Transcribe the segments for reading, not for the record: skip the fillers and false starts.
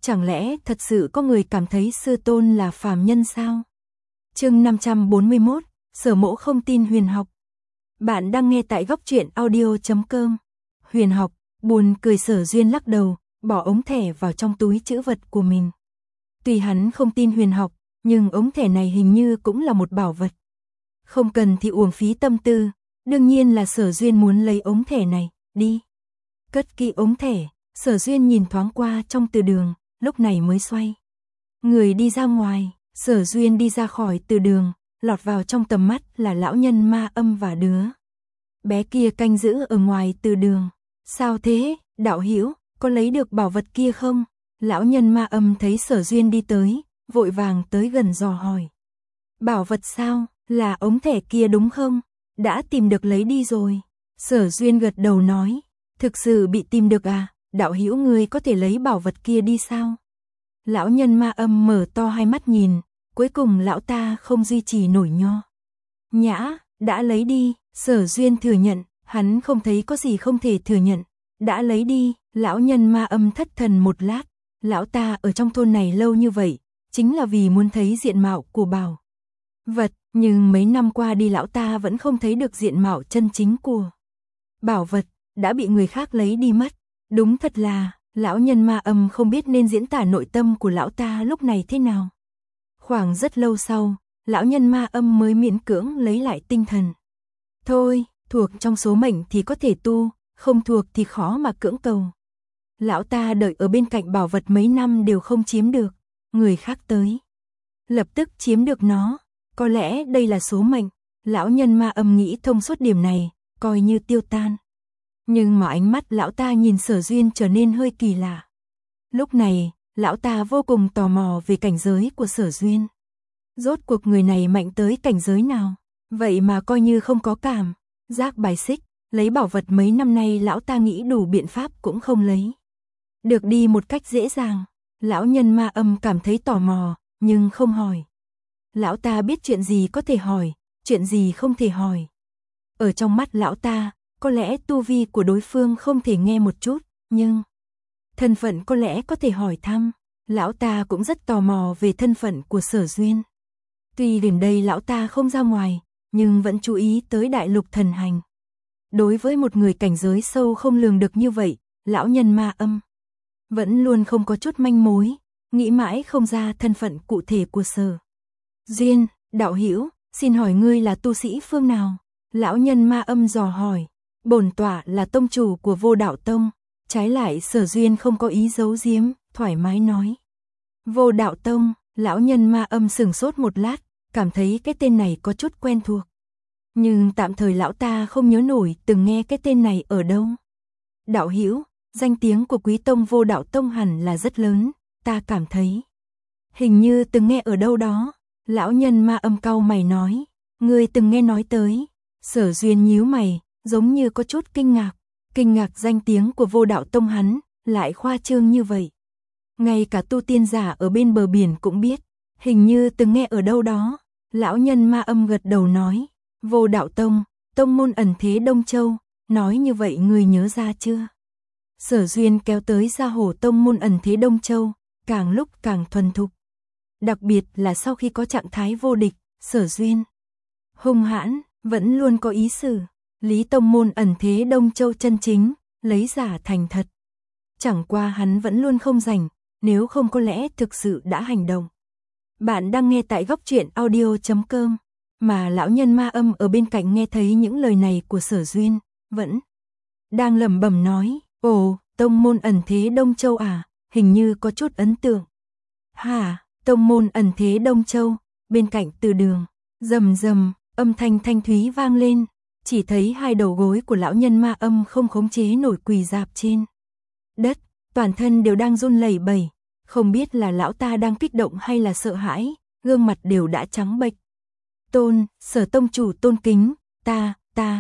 Chẳng lẽ thật sự có người cảm thấy sư tôn là phàm nhân sao? Chương 541, Sở Mỗ không tin huyền học. Bạn đang nghe tại góc truyện audio.com. Huyền học, buồn cười. Sở Duyên lắc đầu, bỏ ống thẻ vào trong túi trữ vật của mình. Tuy hắn không tin huyền học, nhưng ống thẻ này hình như cũng là một bảo vật. Không cần thì uổng phí tâm tư, đương nhiên là Sở Duyên muốn lấy ống thẻ này, đi. Cất kỹ ống thẻ, Sở Duyên nhìn thoáng qua trong từ đường, lúc này mới xoay người đi ra ngoài. Sở Duyên đi ra khỏi từ đường, lọt vào trong tầm mắt là lão nhân Ma Âm và đứa bé kia canh giữ ở ngoài từ đường. Sao thế, đạo hữu, có lấy được bảo vật kia không? Lão nhân Ma Âm thấy Sở Duyên đi tới, vội vàng tới gần dò hỏi. Bảo vật sao, là ống thẻ kia đúng không? Đã tìm được lấy đi rồi. Sở Duyên gật đầu nói, thực sự bị tìm được à, đạo hữu ngươi có thể lấy bảo vật kia đi sao? Lão nhân Ma Âm mở to hai mắt nhìn, cuối cùng lão ta không duy trì nổi nho nhã, đã lấy đi. Sở Duyên thừa nhận, hắn không thấy có gì không thể thừa nhận, đã lấy đi. Lão nhân Ma Âm thất thần một lát, lão ta ở trong thôn này lâu như vậy, chính là vì muốn thấy diện mạo của bảo vật, nhưng mấy năm qua đi lão ta vẫn không thấy được diện mạo chân chính của bảo vật, đã bị người khác lấy đi mất. Đúng thật là, lão nhân Ma Âm không biết nên diễn tả nội tâm của lão ta lúc này thế nào. Khoảng rất lâu sau, lão nhân Ma Âm mới miễn cưỡng lấy lại tinh thần. Thôi, thuộc trong số mệnh thì có thể tu, không thuộc thì khó mà cưỡng cầu. Lão ta đợi ở bên cạnh bảo vật mấy năm đều không chiếm được, người khác tới lập tức chiếm được nó, có lẽ đây là số mệnh. Lão nhân Ma Âm nghĩ thông suốt điểm này, coi như tiêu tan. Nhưng mà ánh mắt lão ta nhìn Sở Duyên trở nên hơi kỳ lạ. Lúc này, lão ta vô cùng tò mò về cảnh giới của Sở Duyên. Rốt cuộc người này mạnh tới cảnh giới nào? Vậy mà coi như không có cảm giác bài xích, lấy bảo vật mấy năm nay lão ta nghĩ đủ biện pháp cũng không lấy được đi một cách dễ dàng. Lão nhân Ma Âm cảm thấy tò mò, nhưng không hỏi. Lão ta biết chuyện gì có thể hỏi, chuyện gì không thể hỏi. Ở trong mắt lão ta, có lẽ tu vi của đối phương không thể nghe một chút, nhưng thân phận có lẽ có thể hỏi thăm. Lão ta cũng rất tò mò về thân phận của Sở Duyên. Tuy đến đây lão ta không ra ngoài, nhưng vẫn chú ý tới đại lục thần hành. Đối với một người cảnh giới sâu không lường được như vậy, lão nhân Ma Âm vẫn luôn không có chút manh mối, nghĩ mãi không ra thân phận cụ thể của Sở Duyên. Đạo hữu, xin hỏi ngươi là tu sĩ phương nào? Lão nhân Ma Âm dò hỏi. Bổn tọa là tông chủ của Vô Đạo Tông. Trái lại Sở Duyên không có ý giấu giếm, thoải mái nói. Vô Đạo Tông, lão nhân Ma Âm sửng sốt một lát, cảm thấy cái tên này có chút quen thuộc. Nhưng tạm thời lão ta không nhớ nổi từng nghe cái tên này ở đâu. Đạo hữu, danh tiếng của quý tông Vô Đạo Tông hẳn là rất lớn, ta cảm thấy hình như từng nghe ở đâu đó. Lão nhân Ma Âm cau mày nói, ngươi từng nghe nói tới. Sở Duyên nhíu mày, giống như có chút kinh ngạc danh tiếng của Vô Đạo Tông hắn lại khoa trương như vậy. Ngay cả tu tiên giả ở bên bờ biển cũng biết, hình như từng nghe ở đâu đó. Lão nhân Ma Âm gật đầu nói, Vô Đạo Tông, tông môn ẩn thế Đông Châu, nói như vậy người nhớ ra chưa? Sở Duyên kéo tới gia hổ tông môn ẩn thế Đông Châu, càng lúc càng thuần thục. Đặc biệt là sau khi có trạng thái vô địch, Sở Duyên hung hãn, vẫn luôn có ý xử lý tông môn ẩn thế Đông Châu chân chính, lấy giả thành thật. Chẳng qua hắn vẫn luôn không rảnh, nếu không có lẽ thực sự đã hành động. Bạn đang nghe tại góc truyện audio.com, mà lão nhân Ma Âm ở bên cạnh nghe thấy những lời này của Sở Duyên, vẫn đang lẩm bẩm nói, ồ, tông môn ẩn thế Đông Châu à, hình như có chút ấn tượng. Hả, tông môn ẩn thế Đông Châu, bên cạnh từ đường, rầm rầm, âm thanh thanh thúy vang lên, chỉ thấy hai đầu gối của lão nhân Ma Âm không khống chế nổi quỳ rạp trên đất, toàn thân đều đang run lẩy bẩy, không biết là lão ta đang kích động hay là sợ hãi, gương mặt đều đã trắng bệch. Sở tông chủ tôn kính, ta.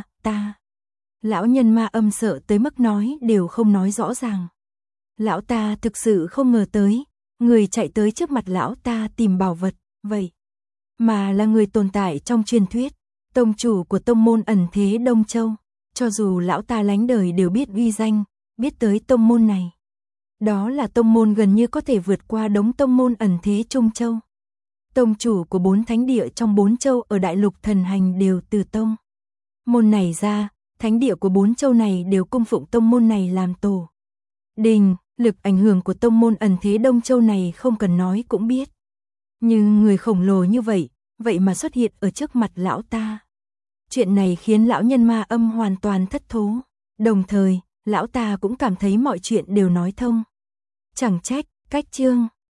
Lão nhân Ma Âm sợ tới mức nói đều không nói rõ ràng. Lão ta thực sự không ngờ tới, người chạy tới trước mặt lão ta tìm bảo vật, vậy mà là người tồn tại trong truyền thuyết, tông chủ của tông môn ẩn thế Đông Châu. Cho dù lão ta lánh đời đều biết uy danh, biết tới tông môn này. Đó là tông môn gần như có thể vượt qua đống tông môn ẩn thế Trung Châu. Tông chủ của 4 thánh địa trong 4 châu ở đại lục thần hành đều từ tông môn này ra, thánh địa của 4 châu này đều cung phụng tông môn này làm tổ đình, lực ảnh hưởng của tông môn ẩn thế Đông Châu này không cần nói cũng biết. Nhưng người khổng lồ như vậy, vậy mà xuất hiện ở trước mặt lão ta. Chuyện này khiến lão nhân ma âm hoàn toàn thất thố. Đồng thời, lão ta cũng cảm thấy mọi chuyện đều nói thông. Chẳng trách, cách chương